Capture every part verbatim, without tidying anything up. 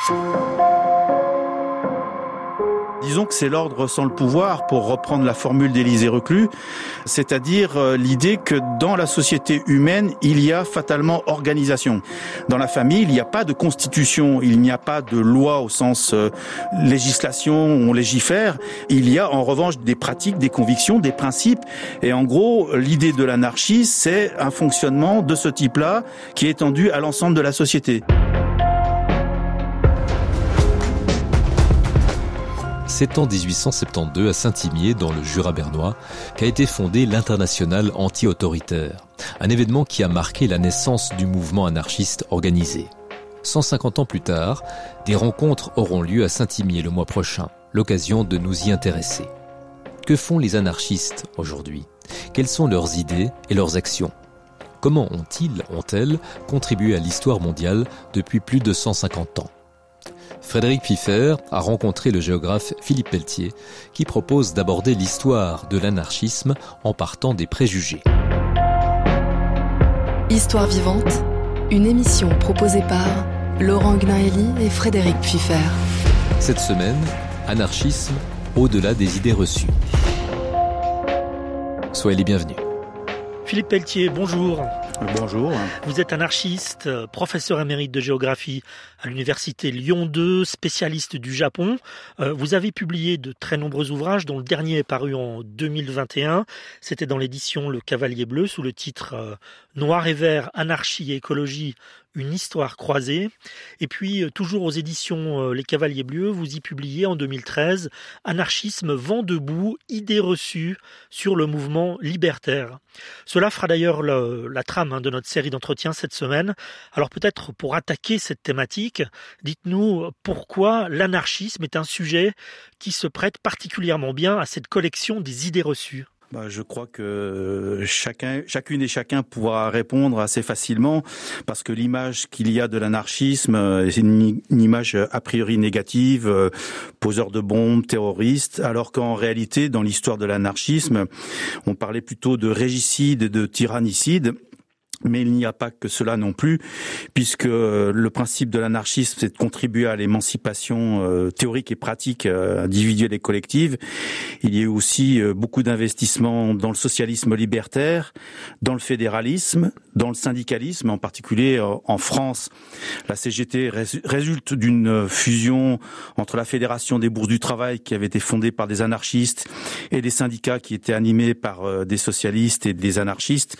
Disons que c'est l'ordre sans le pouvoir, pour reprendre la formule d'Élisée Reclus, c'est-à-dire l'idée que dans la société humaine, il y a fatalement organisation. Dans la famille, il n'y a pas de constitution, il n'y a pas de loi au sens euh, législation, on légifère. Il y a en revanche des pratiques, des convictions, des principes. Et en gros, l'idée de l'anarchie, c'est un fonctionnement de ce type-là qui est étendu à l'ensemble de la société. C'est en dix-huit cent soixante-douze à Saint-Imier, dans le Jura bernois, qu'a été fondé l'Internationale anti-autoritaire, un événement qui a marqué la naissance du mouvement anarchiste organisé. cent cinquante ans plus tard, des rencontres auront lieu à Saint-Imier le mois prochain, l'occasion de nous y intéresser. Que font les anarchistes aujourd'hui ? Quelles sont leurs idées et leurs actions ? Comment ont-ils, ont-elles, contribué à l'histoire mondiale depuis plus de cent cinquante ans ? Frédéric Pfiffer a rencontré le géographe Philippe Pelletier qui propose d'aborder l'histoire de l'anarchisme en partant des préjugés. Histoire vivante, une émission proposée par Laurent Gnaeli et Frédéric Pfiffer. Cette semaine, anarchisme au-delà des idées reçues. Soyez les bienvenus. Philippe Pelletier, bonjour. Bonjour. Vous êtes anarchiste, professeur émérite de géographie à l'université Lyon deux, spécialiste du Japon. Vous avez publié de très nombreux ouvrages, dont le dernier est paru en deux mille vingt et un. C'était dans l'édition Le Cavalier Bleu, sous le titre « Noir et vert, anarchie et écologie, une histoire croisée ». Et puis, toujours aux éditions Les Cavaliers Bleus, vous y publiez en deux mille treize « Anarchisme, vent debout, idées reçues sur le mouvement libertaire ». Cela fera d'ailleurs le, la trame de notre série d'entretiens cette semaine. Alors peut-être pour attaquer cette thématique, dites-nous pourquoi l'anarchisme est un sujet qui se prête particulièrement bien à cette collection des idées reçues. Bah, je crois que chacun, chacune et chacun pourra répondre assez facilement, parce que l'image qu'il y a de l'anarchisme, c'est une, une image a priori négative, euh, poseur de bombes, terroriste, alors qu'en réalité, dans l'histoire de l'anarchisme, on parlait plutôt de régicide et de tyrannicide. Mais il n'y a pas que cela non plus, puisque le principe de l'anarchisme, c'est de contribuer à l'émancipation euh, théorique et pratique euh, individuelle et collective. Il y a eu aussi euh, beaucoup d'investissements dans le socialisme libertaire, dans le fédéralisme, dans le syndicalisme, en particulier euh, en France. La C G T rés- résulte d'une fusion entre la Fédération des bourses du travail, qui avait été fondée par des anarchistes, et des syndicats qui étaient animés par euh, des socialistes et des anarchistes.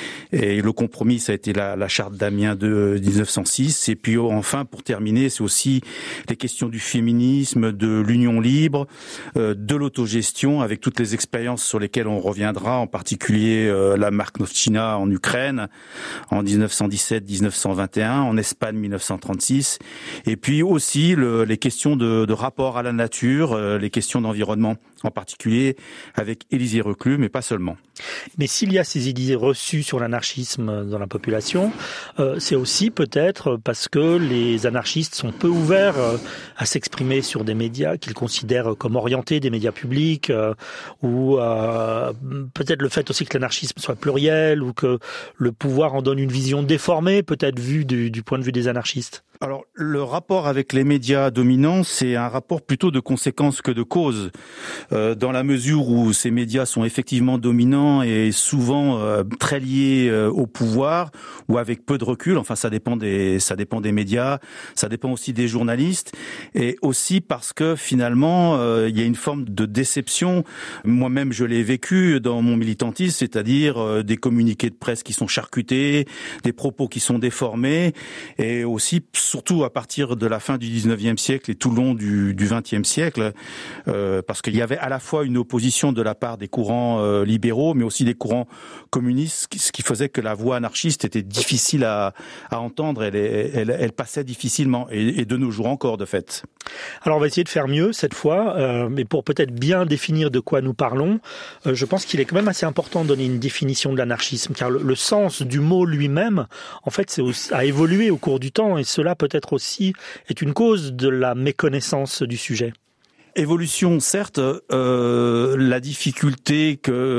Et le compromis, ça a été la, la charte d'Amiens de dix-neuf cent six. Et puis enfin, pour terminer, c'est aussi les questions du féminisme, de l'union libre, euh, de l'autogestion, avec toutes les expériences sur lesquelles on reviendra, en particulier euh, la Markovtchina en Ukraine en dix-neuf cent dix-sept dix-neuf cent vingt et un, en Espagne dix-neuf cent trente-six. Et puis aussi le, les questions de, de rapport à la nature, euh, les questions d'environnement, en particulier avec Élisée Reclus, mais pas seulement. Mais s'il y a ces idées reçues sur l'anarchisme dans la population, euh, c'est aussi peut-être parce que les anarchistes sont peu ouverts euh, à s'exprimer sur des médias qu'ils considèrent comme orientés, des médias publics, euh, ou euh, peut-être le fait aussi que l'anarchisme soit pluriel, ou que le pouvoir en donne une vision déformée, peut-être vue du, du point de vue des anarchistes. Alors, le rapport avec les médias dominants, c'est un rapport plutôt de conséquences que de causes, euh, dans la mesure où ces médias sont effectivement dominants et souvent euh, très liés euh, au pouvoir, ou avec peu de recul. Enfin, ça dépend des, ça dépend des médias, ça dépend aussi des journalistes, et aussi parce que finalement, euh, il y a une forme de déception. Moi-même, je l'ai vécu dans mon militantisme, c'est-à-dire euh, des communiqués de presse qui sont charcutés, des propos qui sont déformés, et aussi surtout à partir de la fin du dix-neuvième siècle et tout le long du, du vingtième siècle, euh, parce qu'il y avait à la fois une opposition de la part des courants euh, libéraux, mais aussi des courants communistes, ce qui faisait que la voix anarchiste était difficile à, à entendre, elle, elle, elle passait difficilement, et, et de nos jours encore, de fait. Alors on va essayer de faire mieux cette fois, euh, mais pour peut-être bien définir de quoi nous parlons, euh, je pense qu'il est quand même assez important de donner une définition de l'anarchisme, car le, le sens du mot lui-même, en fait, c'est aussi, a évolué au cours du temps, et cela peut-être aussi est une cause de la méconnaissance du sujet. Évolution, certes, euh, la difficulté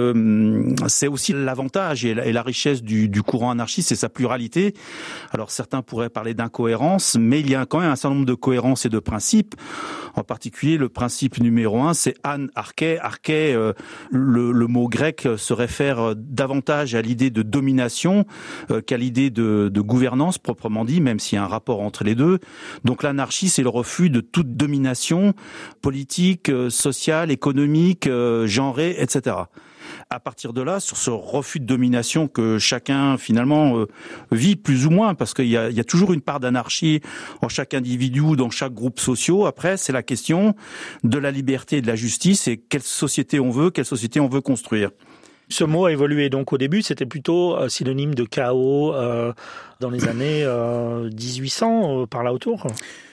que c'est aussi l'avantage et la, et la richesse du, du courant anarchiste, c'est sa pluralité. Alors certains pourraient parler d'incohérence, mais il y a quand même un certain nombre de cohérences et de principes. En particulier, le principe numéro un, c'est an arché. Arché, euh, le, le mot grec se réfère davantage à l'idée de domination euh, qu'à l'idée de, de gouvernance proprement dit, même s'il y a un rapport entre les deux. Donc l'anarchie, c'est le refus de toute domination politique, politique, sociale, économique, genrée, et cetera. À partir de là, sur ce refus de domination que chacun finalement euh, vit plus ou moins, parce qu'il y a, il y a toujours une part d'anarchie en chaque individu ou dans chaque groupe social. Après, c'est la question de la liberté et de la justice et quelle société on veut, quelle société on veut construire. Ce mot a évolué. Donc au début, c'était plutôt euh, synonyme de chaos euh, dans les années euh, dix-huit cents, euh, par là autour.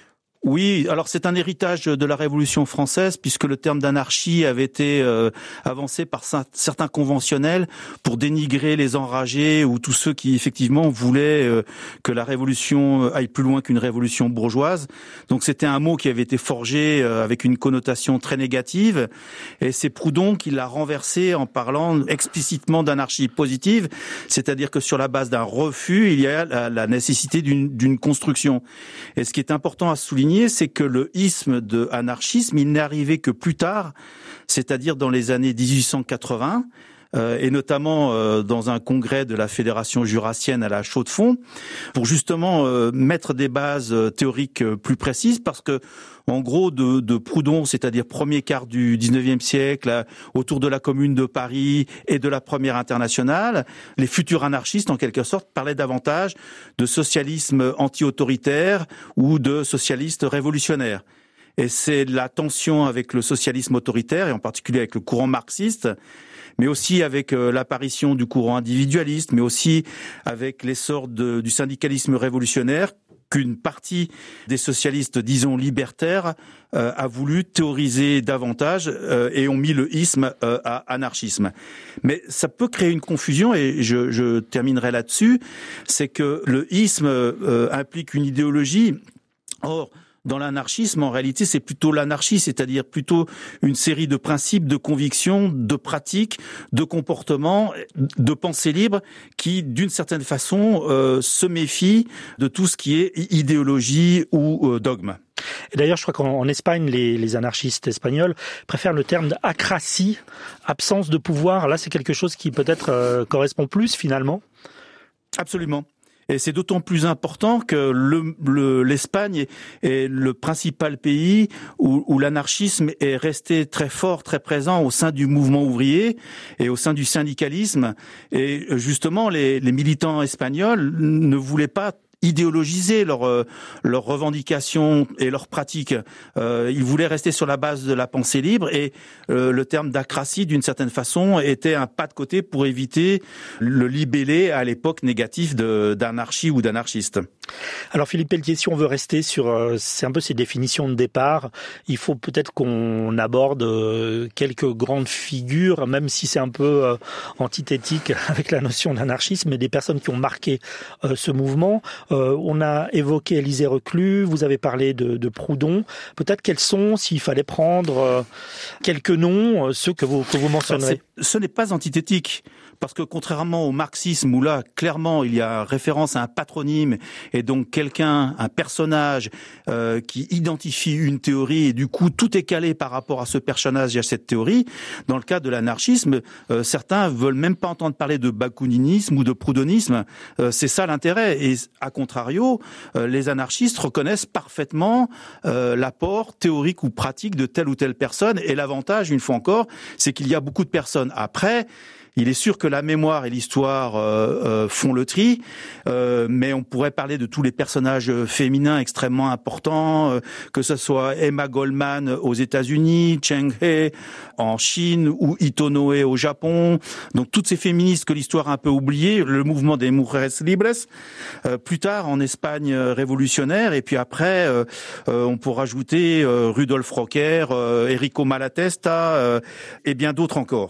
Oui, alors c'est un héritage de la Révolution française puisque le terme d'anarchie avait été euh, avancé par certains conventionnels pour dénigrer les enragés ou tous ceux qui effectivement voulaient euh, que la Révolution aille plus loin qu'une révolution bourgeoise. Donc c'était un mot qui avait été forgé euh, avec une connotation très négative et c'est Proudhon qui l'a renversé en parlant explicitement d'anarchie positive, c'est-à-dire que sur la base d'un refus, il y a la, la nécessité d'une, d'une construction. Et ce qui est important à souligner, c'est que le isme de anarchisme, il n'est arrivé que plus tard, c'est-à-dire dans les années dix-huit cent quatre-vingts, euh, et notamment euh, dans un congrès de la Fédération jurassienne à la Chaux-de-Fonds, pour justement euh, mettre des bases théoriques plus précises, parce que en gros, de, de Proudhon, c'est-à-dire premier quart du dix-neuvième siècle, là, autour de la Commune de Paris et de la Première Internationale, les futurs anarchistes, en quelque sorte, parlaient davantage de socialisme anti-autoritaire ou de socialiste révolutionnaire. Et c'est la tension avec le socialisme autoritaire, et en particulier avec le courant marxiste, mais aussi avec euh, l'apparition du courant individualiste, mais aussi avec l'essor de, du syndicalisme révolutionnaire, qu'une partie des socialistes, disons libertaires, euh, a voulu théoriser davantage euh, et ont mis le isme euh, à anarchisme. Mais ça peut créer une confusion et je, je terminerai là-dessus, c'est que le isme euh, implique une idéologie. Or, dans l'anarchisme, en réalité, c'est plutôt l'anarchie, c'est-à-dire plutôt une série de principes, de convictions, de pratiques, de comportements, de pensée libre qui, d'une certaine façon, euh, se méfient de tout ce qui est idéologie ou euh, dogme. Et d'ailleurs, je crois qu'en Espagne, les, les anarchistes espagnols préfèrent le terme d'acratie, absence de pouvoir. Là, c'est quelque chose qui peut-être euh, correspond plus, finalement. Absolument. Et c'est d'autant plus important que le, le, l'Espagne est, est le principal pays où, où l'anarchisme est resté très fort, très présent au sein du mouvement ouvrier et au sein du syndicalisme. Et justement, les, les militants espagnols ne voulaient pas idéologiser leurs leurs revendications et leurs pratiques. Euh, ils voulaient rester sur la base de la pensée libre et euh, le terme d'acratie, d'une certaine façon, était un pas de côté pour éviter le libellé à l'époque négatif de, d'anarchie ou d'anarchiste. Alors Philippe Pelletier, si on veut rester sur euh, c'est un peu ces définitions de départ, il faut peut-être qu'on aborde euh, quelques grandes figures, même si c'est un peu euh, antithétique avec la notion d'anarchisme, mais des personnes qui ont marqué euh, ce mouvement. Euh, on a évoqué Élisée Reclus, vous avez parlé de, de Proudhon. Peut-être quels sont, s'il fallait prendre euh, quelques noms, euh, ceux que vous, que vous mentionnerez. Ce n'est pas antithétique. Parce que contrairement au marxisme où là, clairement, il y a référence à un patronyme et donc quelqu'un, un personnage euh, qui identifie une théorie et du coup, tout est calé par rapport à ce personnage et à cette théorie. Dans le cas de l'anarchisme, euh, certains veulent même pas entendre parler de bakouninisme ou de proudhonisme. Euh, c'est ça l'intérêt. Et à contrario, euh, les anarchistes reconnaissent parfaitement euh, l'apport théorique ou pratique de telle ou telle personne. Et l'avantage, une fois encore, c'est qu'il y a beaucoup de personnes. Après, il est sûr que la mémoire et l'histoire euh, euh, font le tri, euh, mais on pourrait parler de tous les personnages féminins extrêmement importants, euh, que ce soit Emma Goldman aux États-Unis, Cheng He en Chine ou Ito Noe au Japon. Donc toutes ces féministes que l'histoire a un peu oubliées, le mouvement des Mujeres Libres, euh, plus tard en Espagne révolutionnaire, et puis après euh, euh, on pourra ajouter euh, Rudolf Rocker, euh, Enrico Malatesta euh, et bien d'autres encore.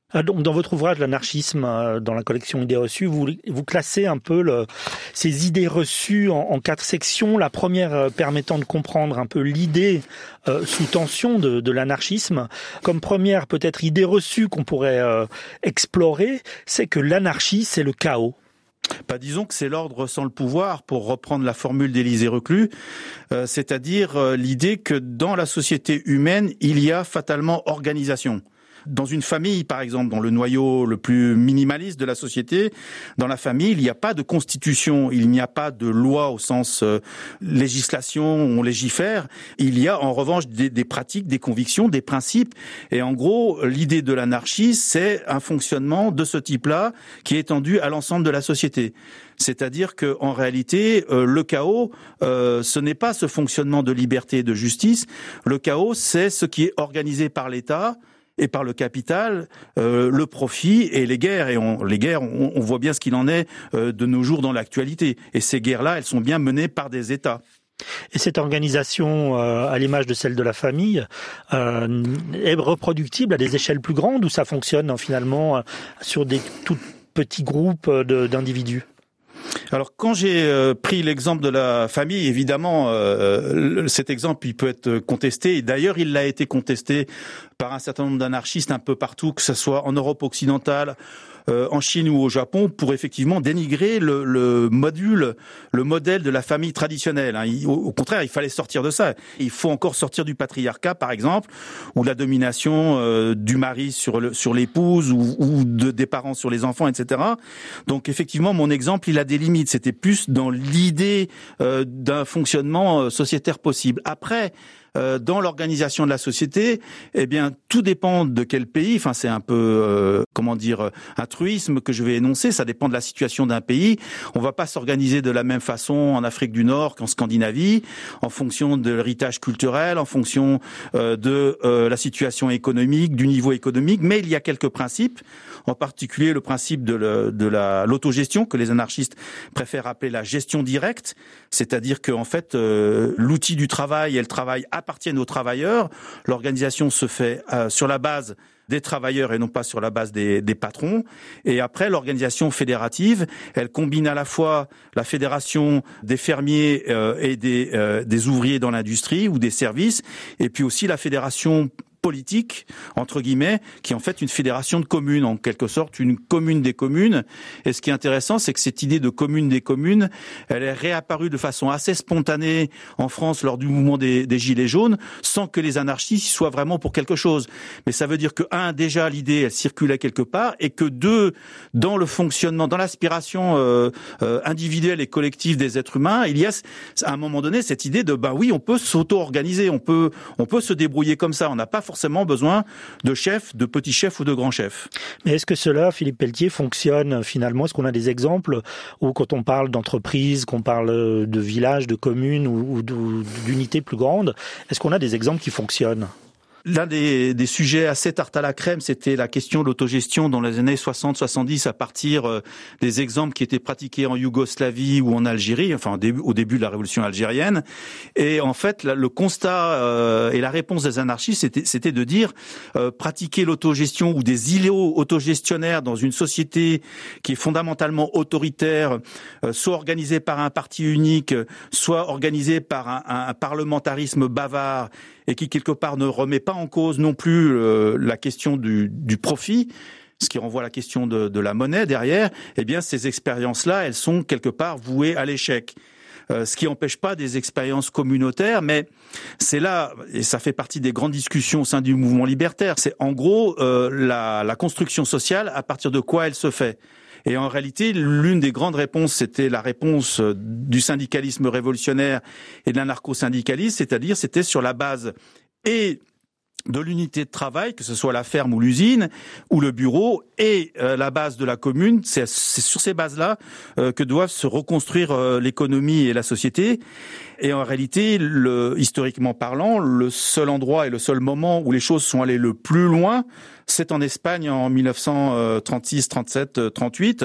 Donc, dans votre ouvrage, l'anarchisme, dans la collection Idées reçues, vous, vous classez un peu le, ces idées reçues en, en quatre sections. La première permettant de comprendre un peu l'idée euh, sous tension de, de l'anarchisme. Comme première, peut-être, idée reçue qu'on pourrait euh, explorer, c'est que l'anarchie, c'est le chaos. Bah, disons que c'est l'ordre sans le pouvoir, pour reprendre la formule d'Élisée Reclus, euh, c'est-à-dire euh, l'idée que dans la société humaine, il y a fatalement organisation. Dans une famille, par exemple, dans le noyau le plus minimaliste de la société, dans la famille, il n'y a pas de constitution, il n'y a pas de loi au sens euh, législation, on légifère. Il y a en revanche des, des pratiques, des convictions, des principes. Et en gros, l'idée de l'anarchie, c'est un fonctionnement de ce type-là qui est étendu à l'ensemble de la société. C'est-à-dire que, en réalité, euh, le chaos, euh, ce n'est pas ce fonctionnement de liberté et de justice. Le chaos, c'est ce qui est organisé par l'État et par le capital, euh, le profit et les guerres. Et on, les guerres, on, on voit bien ce qu'il en est euh, de nos jours dans l'actualité. Et ces guerres-là, elles sont bien menées par des États. Et cette organisation, euh, à l'image de celle de la famille, euh, est reproductible à des échelles plus grandes, ou ça fonctionne finalement euh, sur des tout petits groupes de, d'individus ? Alors, quand j'ai euh, pris l'exemple de la famille, évidemment, euh, cet exemple, il peut être contesté. Et d'ailleurs, il l'a été contesté par un certain nombre d'anarchistes un peu partout, que ce soit en Europe occidentale, euh, en Chine ou au Japon, pour effectivement dénigrer le, le module, le modèle de la famille traditionnelle. Hein. Il, au, au contraire, il fallait sortir de ça. Il faut encore sortir du patriarcat, par exemple, ou la domination euh, du mari sur, le, sur l'épouse, ou, ou de, des parents sur les enfants, et cetera. Donc, effectivement, mon exemple, il a des limites. C'était plus dans l'idée euh, d'un fonctionnement euh, sociétaire possible. Après, Euh, dans l'organisation de la société, eh bien, tout dépend de quel pays. Enfin, c'est un peu, euh, comment dire, un truisme que je vais énoncer. Ça dépend de la situation d'un pays. On va pas s'organiser de la même façon en Afrique du Nord qu'en Scandinavie, en fonction de l'héritage culturel, en fonction euh, de euh, la situation économique, du niveau économique. Mais il y a quelques principes, en particulier le principe de, le, de la, l'autogestion, que les anarchistes préfèrent appeler la gestion directe, c'est-à-dire que en fait, euh, l'outil du travail et le travail appartiennent aux travailleurs. L'organisation se fait euh, sur la base des travailleurs et non pas sur la base des, des patrons. Et après, l'organisation fédérative, elle combine à la fois la fédération des fermiers euh, et des, euh, des ouvriers dans l'industrie ou des services, et puis aussi la fédération politique, entre guillemets, qui est en fait une fédération de communes, en quelque sorte une commune des communes. Et ce qui est intéressant, c'est que cette idée de commune des communes, elle est réapparue de façon assez spontanée en France lors du mouvement des, des Gilets jaunes, sans que les anarchistes soient vraiment pour quelque chose. Mais ça veut dire que, un, déjà, l'idée, elle circulait quelque part, et que deux, dans le fonctionnement, dans l'aspiration euh, euh, individuelle et collective des êtres humains, il y a, à un moment donné, cette idée de, bah oui, on peut s'auto-organiser, on peut, on peut se débrouiller comme ça, on n'a pas forcément besoin de chefs, de petits chefs ou de grands chefs. Mais est-ce que cela, Philippe Pelletier, fonctionne finalement ? Est-ce qu'on a des exemples où, quand on parle d'entreprise, qu'on parle de village, de communes ou, ou d'unités plus grandes, est-ce qu'on a des exemples qui fonctionnent ? L'un des, des sujets assez tarte à la crème, c'était la question de l'autogestion dans les années soixante soixante-dix, à partir euh, des exemples qui étaient pratiqués en Yougoslavie ou en Algérie, enfin au début, au début de la révolution algérienne. Et en fait, la, le constat euh, et la réponse des anarchistes, c'était, c'était de dire euh, pratiquer l'autogestion ou des îlots autogestionnaires dans une société qui est fondamentalement autoritaire, euh, soit organisée par un parti unique, soit organisée par un, un, un parlementarisme bavard, et qui quelque part ne remet pas en cause non plus euh, la question du, du profit, ce qui renvoie à la question de, de la monnaie derrière, eh bien ces expériences-là, elles sont quelque part vouées à l'échec. Euh, ce qui n'empêche pas des expériences communautaires, mais c'est là, et ça fait partie des grandes discussions au sein du mouvement libertaire, c'est en gros euh, la, la construction sociale, à partir de quoi elle se fait. Et en réalité, l'une des grandes réponses, c'était la réponse du syndicalisme révolutionnaire et de l'anarcho-syndicalisme, c'est-à-dire c'était sur la base et de l'unité de travail, que ce soit la ferme ou l'usine, ou le bureau, et euh, la base de la commune. C'est, c'est sur ces bases-là euh, que doivent se reconstruire euh, l'économie et la société. Et en réalité, le, historiquement parlant, le seul endroit et le seul moment où les choses sont allées le plus loin, c'est en Espagne en dix-neuf cent trente-six, trente-sept, trente-huit.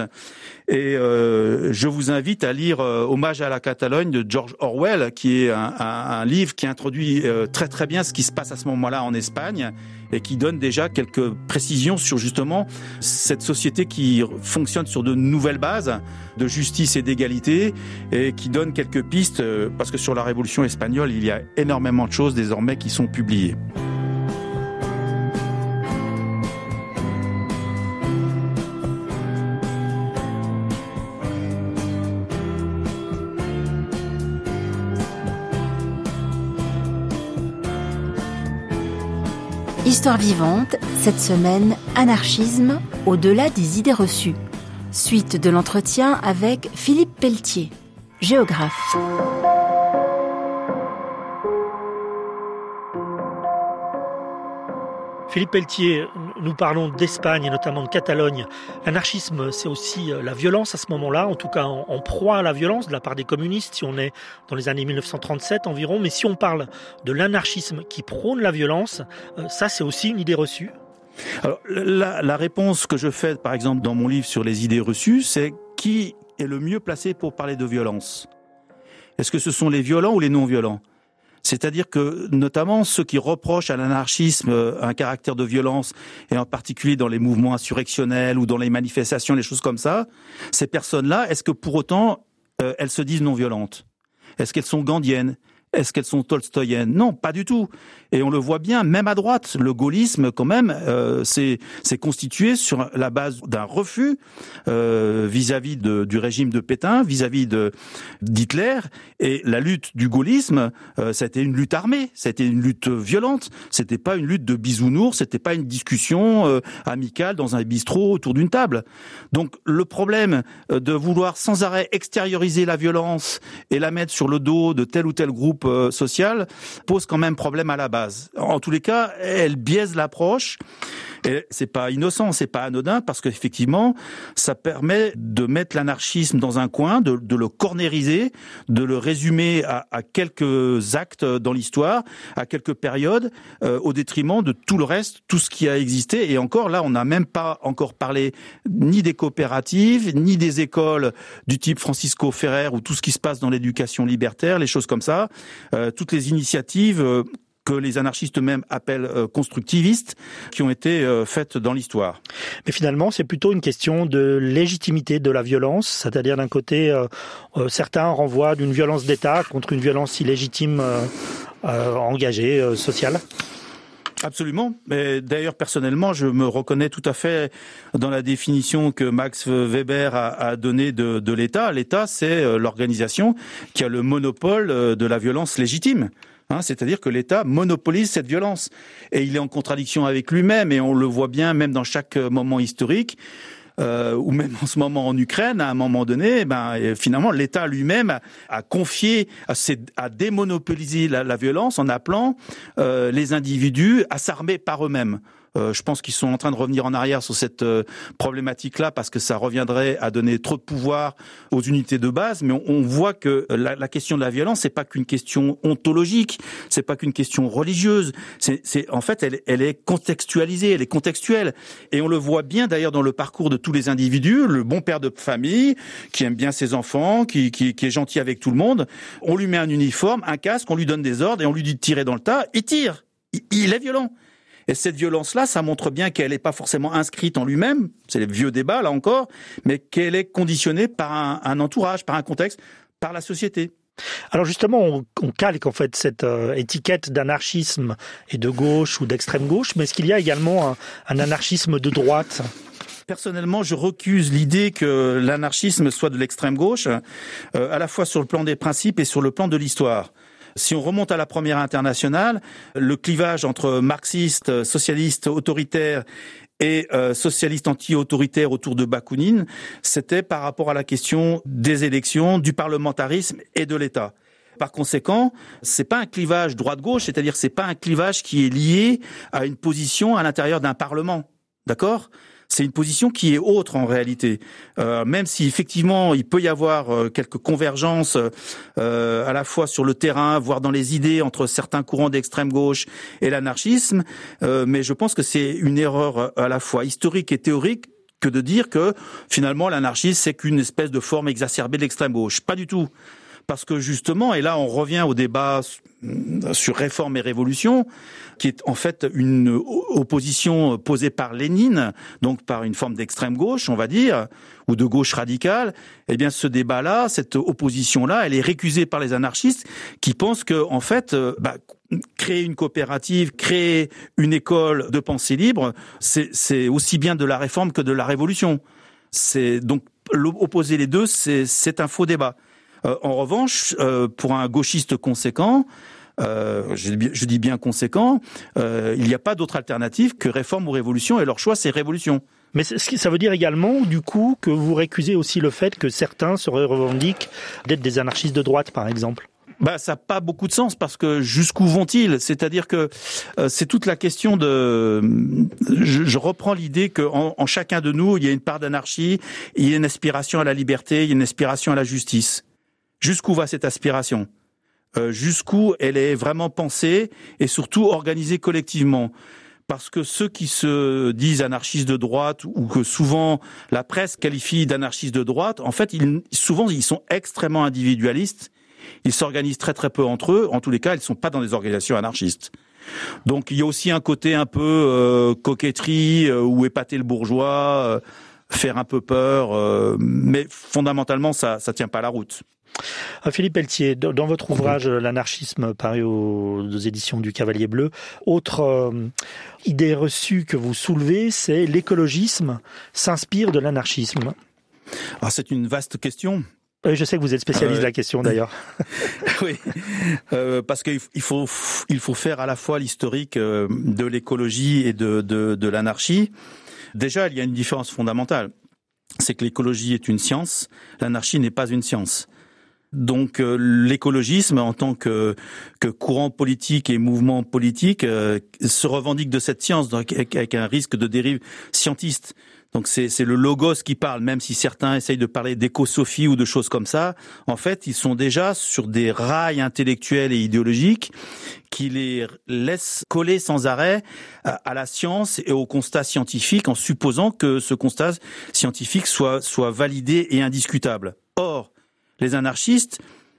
Et euh, je vous invite à lire euh, Hommage à la Catalogne de George Orwell, qui est un, un, un livre qui introduit euh, très très bien ce qui se passe à ce moment-là en Espagne. d'Espagne et qui donne déjà quelques précisions sur justement cette société qui fonctionne sur de nouvelles bases de justice et d'égalité et qui donne quelques pistes parce que sur la Révolution espagnole, il y a énormément de choses désormais qui sont publiées. Histoire vivante, cette semaine, anarchisme au-delà des idées reçues. Suite de l'entretien avec Philippe Pelletier, géographe. Philippe Pelletier, nous parlons d'Espagne et notamment de Catalogne. L'anarchisme, c'est aussi la violence à ce moment-là, en tout cas en, en proie à la violence de la part des communistes, si on est dans les années mille neuf cent trente-sept environ. Mais si on parle de l'anarchisme qui prône la violence, ça c'est aussi une idée reçue. Alors, la, la réponse que je fais, par exemple, dans mon livre sur les idées reçues, c'est qui est le mieux placé pour parler de violence ? Est-ce que ce sont les violents ou les non-violents ? C'est-à-dire que, notamment, ceux qui reprochent à l'anarchisme un caractère de violence, et en particulier dans les mouvements insurrectionnels ou dans les manifestations, les choses comme ça, ces personnes-là, est-ce que pour autant, euh, elles se disent non-violentes ? Est-ce qu'elles sont gandhiennes ? Est-ce qu'elles sont tolstoïennes ? Non, pas du tout. Et on le voit bien, même à droite, le gaullisme, quand même, euh, c'est, c'est constitué sur la base d'un refus euh, vis-à-vis de, du régime de Pétain, vis-à-vis de d'Hitler. Et la lutte du gaullisme, euh, ça a été une lutte armée, ça a été une lutte violente. C'était pas une lutte de bisounours, c'était pas une discussion euh, amicale dans un bistrot autour d'une table. Donc le problème de vouloir sans arrêt extérioriser la violence et la mettre sur le dos de tel ou tel groupe euh, social pose quand même problème à la base. En tous les cas, elle biaise l'approche. Et c'est pas innocent, c'est pas anodin, parce qu'effectivement, ça permet de mettre l'anarchisme dans un coin, de, de le cornériser, de le résumer à, à quelques actes dans l'histoire, à quelques périodes, euh, au détriment de tout le reste, tout ce qui a existé. Et encore, là, on n'a même pas encore parlé ni des coopératives, ni des écoles du type Francisco Ferrer, ou tout ce qui se passe dans l'éducation libertaire, les choses comme ça, euh, toutes les initiatives euh, que les anarchistes eux-mêmes appellent euh, constructivistes, qui ont été euh, faites dans l'histoire. Mais finalement, c'est plutôt une question de légitimité de la violence, c'est-à-dire d'un côté, euh, euh, certains renvoient d'une violence d'État contre une violence illégitime euh, euh, engagée, euh, sociale. Absolument. Mais d'ailleurs, personnellement, je me reconnais tout à fait dans la définition que Max Weber a, a donnée de, de l'État. L'État, c'est l'organisation qui a le monopole de la violence légitime. Hein, c'est-à-dire que l'État monopolise cette violence. Et il est en contradiction avec lui-même, et on le voit bien même dans chaque moment historique, euh, ou même en ce moment en Ukraine, à un moment donné, ben, finalement, l'État lui-même a, a confié, a, a démonopolisé la, la violence en appelant euh, les individus à s'armer par eux-mêmes. Euh, je pense qu'ils sont en train de revenir en arrière sur cette euh, problématique-là parce que ça reviendrait à donner trop de pouvoir aux unités de base. Mais on, on voit que la, la question de la violence, c'est pas qu'une question ontologique, c'est pas qu'une question religieuse. C'est, c'est en fait, elle, elle est contextualisée, elle est contextuelle. Et on le voit bien d'ailleurs dans le parcours de tous les individus. Le bon père de famille qui aime bien ses enfants, qui, qui, qui est gentil avec tout le monde. On lui met un uniforme, un casque, on lui donne des ordres et on lui dit de tirer dans le tas. Il tire. Il, il est violent. Et cette violence-là, ça montre bien qu'elle n'est pas forcément inscrite en lui-même, c'est les vieux débats là encore, mais qu'elle est conditionnée par un, un entourage, par un contexte, par la société. Alors justement, on, on calque en fait cette euh, étiquette d'anarchisme et de gauche ou d'extrême gauche, mais est-ce qu'il y a également un, un anarchisme de droite ? Personnellement, je recuse l'idée que l'anarchisme soit de l'extrême gauche, euh, à la fois sur le plan des principes et sur le plan de l'histoire. Si on remonte à la Première Internationale, le clivage entre marxistes, socialistes, autoritaires et euh, socialistes anti-autoritaires autour de Bakounine, c'était par rapport à la question des élections, du parlementarisme et de l'État. Par conséquent, c'est pas un clivage droite-gauche, c'est-à-dire c'est pas un clivage qui est lié à une position à l'intérieur d'un parlement, d'accord ? C'est une position qui est autre en réalité, euh, même si effectivement il peut y avoir euh, quelques convergences euh, à la fois sur le terrain, voire dans les idées entre certains courants d'extrême gauche et l'anarchisme, euh, mais je pense que c'est une erreur à la fois historique et théorique que de dire que finalement l'anarchisme c'est qu'une espèce de forme exacerbée de l'extrême gauche. Pas du tout. Parce que justement, et là on revient au débat sur réforme et révolution, qui est en fait une opposition posée par Lénine, donc par une forme d'extrême gauche, on va dire, ou de gauche radicale. Eh bien, ce débat-là, cette opposition-là, elle est récusée par les anarchistes qui pensent que, en fait, bah, créer une coopérative, créer une école de pensée libre, c'est, c'est aussi bien de la réforme que de la révolution. C'est donc opposer les deux, c'est, c'est un faux débat. Euh, en revanche, euh, pour un gauchiste conséquent, euh, je, je dis bien conséquent, euh, il n'y a pas d'autre alternative que réforme ou révolution, et leur choix, c'est révolution. Mais ça veut dire également, du coup, que vous récusez aussi le fait que certains se revendiquent d'être des anarchistes de droite, par exemple. Bah, ça n'a pas beaucoup de sens, parce que jusqu'où vont-ils ? C'est-à-dire que euh, c'est toute la question de... Je, je reprends l'idée qu'en en chacun de nous, il y a une part d'anarchie, il y a une aspiration à la liberté, il y a une aspiration à la justice. Jusqu'où va cette aspiration ? euh, Jusqu'où elle est vraiment pensée et surtout organisée collectivement ? Parce que ceux qui se disent anarchistes de droite, ou que souvent la presse qualifie d'anarchistes de droite, en fait, ils, souvent ils sont extrêmement individualistes. Ils s'organisent très très peu entre eux. En tous les cas, ils ne sont pas dans des organisations anarchistes. Donc il y a aussi un côté un peu euh, coquetterie euh, ou épater le bourgeois, euh, faire un peu peur, euh, mais fondamentalement ça ça tient pas la route. Philippe Pelletier, dans votre ouvrage L'anarchisme paru aux, aux éditions du Cavalier Bleu, autre euh, idée reçue que vous soulevez, c'est l'écologisme s'inspire de l'anarchisme. Alors c'est une vaste question. Oui, je sais que vous êtes spécialiste euh, de la question d'ailleurs. Oui, euh, parce qu'il faut il faut faire à la fois l'historique de l'écologie et de de, de l'anarchie. Déjà, il y a une différence fondamentale, c'est que l'écologie est une science, l'anarchie n'est pas une science. Donc euh, l'écologisme, en tant que, que courant politique et mouvement politique, euh, se revendique de cette science, donc avec, avec un risque de dérive scientiste. Donc c'est, c'est le logos qui parle, même si certains essayent de parler d'écosophie ou de choses comme ça. En fait, ils sont déjà sur des rails intellectuels et idéologiques qui les laissent coller sans arrêt à la science et au constat scientifique, en supposant que ce constat scientifique soit, soit validé et indiscutable. Or, les anarchistes,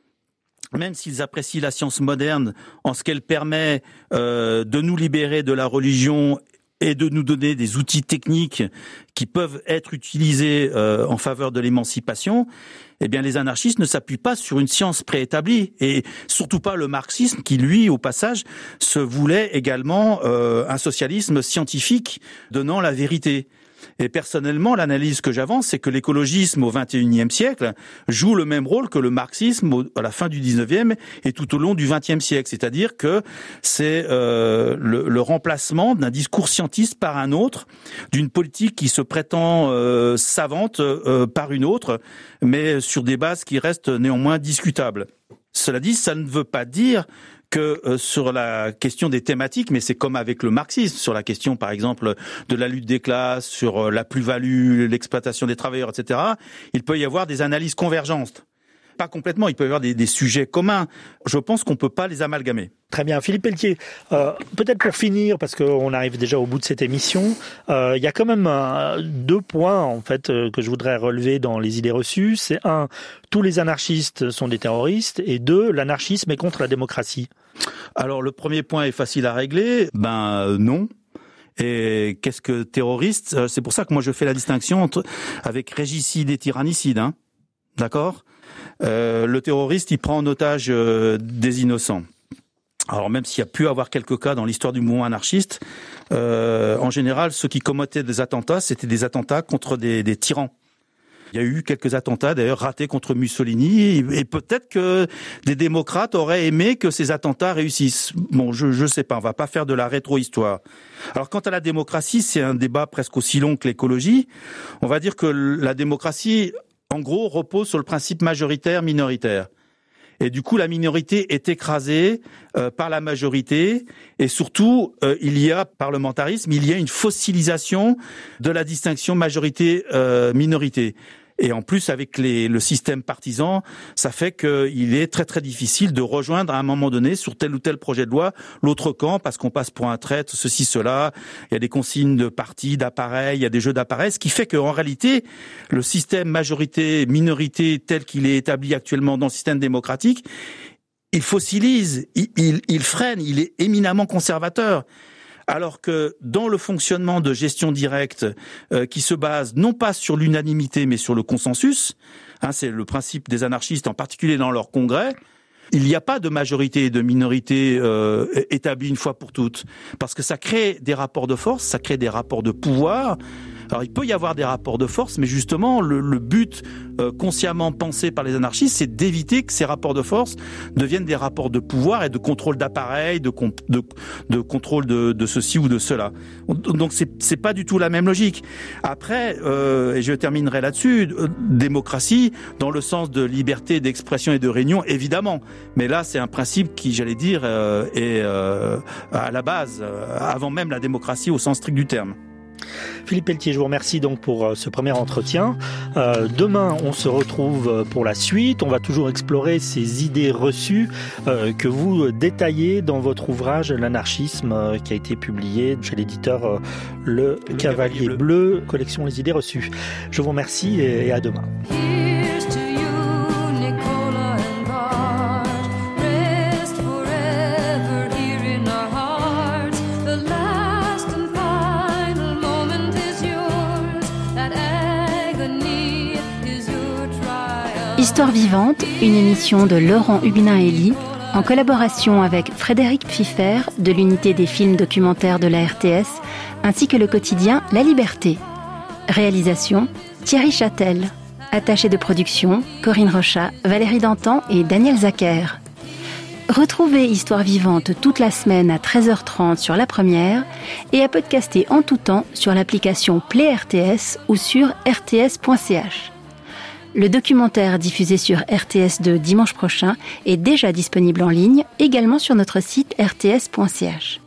même s'ils apprécient la science moderne en ce qu'elle permet euh, de nous libérer de la religion et de nous donner des outils techniques qui peuvent être utilisés euh, en faveur de l'émancipation, eh bien les anarchistes ne s'appuient pas sur une science préétablie, et surtout pas le marxisme qui, lui, au passage, se voulait également euh, un socialisme scientifique donnant la vérité. Et personnellement, l'analyse que j'avance, c'est que l'écologisme au vingt et unième siècle joue le même rôle que le marxisme à la fin du dix-neuvième et tout au long du vingtième siècle. C'est-à-dire que c'est euh, le, le remplacement d'un discours scientiste par un autre, d'une politique qui se prétend euh, savante euh, par une autre, mais sur des bases qui restent néanmoins discutables. Cela dit, ça ne veut pas dire que euh, sur la question des thématiques, mais c'est comme avec le marxisme, sur la question par exemple de la lutte des classes, sur euh, la plus-value, l'exploitation des travailleurs, et cetera, il peut y avoir des analyses convergentes. Pas complètement, il peut y avoir des, des sujets communs. Je pense qu'on ne peut pas les amalgamer. Très bien. Philippe Pelletier, euh, peut-être pour finir, parce qu'on arrive déjà au bout de cette émission, euh, il y a quand même euh, deux points en fait euh, que je voudrais relever dans les idées reçues. C'est un, tous les anarchistes sont des terroristes, et deux, l'anarchisme est contre la démocratie. Alors le premier point est facile à régler. Ben euh, non. Et qu'est-ce que terroriste ? C'est pour ça que moi je fais la distinction entre avec régicide et tyrannicide, hein. D'accord ? Euh, le terroriste, il prend en otage euh, des innocents. Alors même s'il y a pu avoir quelques cas dans l'histoire du mouvement anarchiste, euh, en général, ceux qui commettaient des attentats, c'était des attentats contre des, des tyrans. Il y a eu quelques attentats, d'ailleurs, ratés contre Mussolini, et peut-être que des démocrates auraient aimé que ces attentats réussissent. Bon, je je sais pas, on va pas faire de la rétro-histoire. Alors, quant à la démocratie, c'est un débat presque aussi long que l'écologie. On va dire que la démocratie, en gros, repose sur le principe majoritaire-minoritaire. Et du coup, la minorité est écrasée euh, par la majorité. Et surtout, euh, il y a parlementarisme, il y a une fossilisation de la distinction majorité-minorité. Et en plus, avec les, le système partisan, ça fait qu'il est très très difficile de rejoindre à un moment donné sur tel ou tel projet de loi l'autre camp parce qu'on passe pour un traître, ceci, cela. Il y a des consignes de partis, d'appareils, il y a des jeux d'appareils, ce qui fait qu'en réalité, le système majorité-minorité tel qu'il est établi actuellement dans le système démocratique, il fossilise, il, il, il freine, il est éminemment conservateur. Alors que dans le fonctionnement de gestion directe euh, qui se base non pas sur l'unanimité mais sur le consensus, hein, c'est le principe des anarchistes en particulier dans leur congrès, il n'y a pas de majorité et de minorité euh, établies une fois pour toutes, parce que ça crée des rapports de force, ça crée des rapports de pouvoir. Alors il peut y avoir des rapports de force, mais justement le, le but euh, consciemment pensé par les anarchistes, c'est d'éviter que ces rapports de force deviennent des rapports de pouvoir et de contrôle d'appareil, de, de, de contrôle de, de ceci ou de cela. Donc c'est, c'est pas du tout la même logique. Après, euh, et je terminerai là-dessus, euh, démocratie dans le sens de liberté d'expression et de réunion, évidemment. Mais là, c'est un principe qui, j'allais dire, euh, est euh, à la base, euh, avant même la démocratie au sens strict du terme. Philippe Pelletier, je vous remercie donc pour ce premier entretien. Euh, demain, on se retrouve pour la suite. On va toujours explorer ces idées reçues euh, que vous détaillez dans votre ouvrage L'anarchisme, euh, qui a été publié chez l'éditeur euh, Le, Le Cavalier, Cavalier Bleu. Bleu, collection Les idées reçues. Je vous remercie et, et à demain. Histoire vivante, une émission de Laurent Huguenin-Elie, en collaboration avec Frédéric Pfiffer de l'unité des films documentaires de la R T S, ainsi que le quotidien La Liberté. Réalisation, Thierry Châtel. Attaché de production, Corinne Rochat, Valérie Dantan et Daniel Zacher. Retrouvez Histoire vivante toute la semaine à treize heures trente sur La Première et à podcaster en tout temps sur l'application Play R T S ou sur r t s point c h. Le documentaire diffusé sur R T S deux dimanche prochain est déjà disponible en ligne, également sur notre site r t s point c h.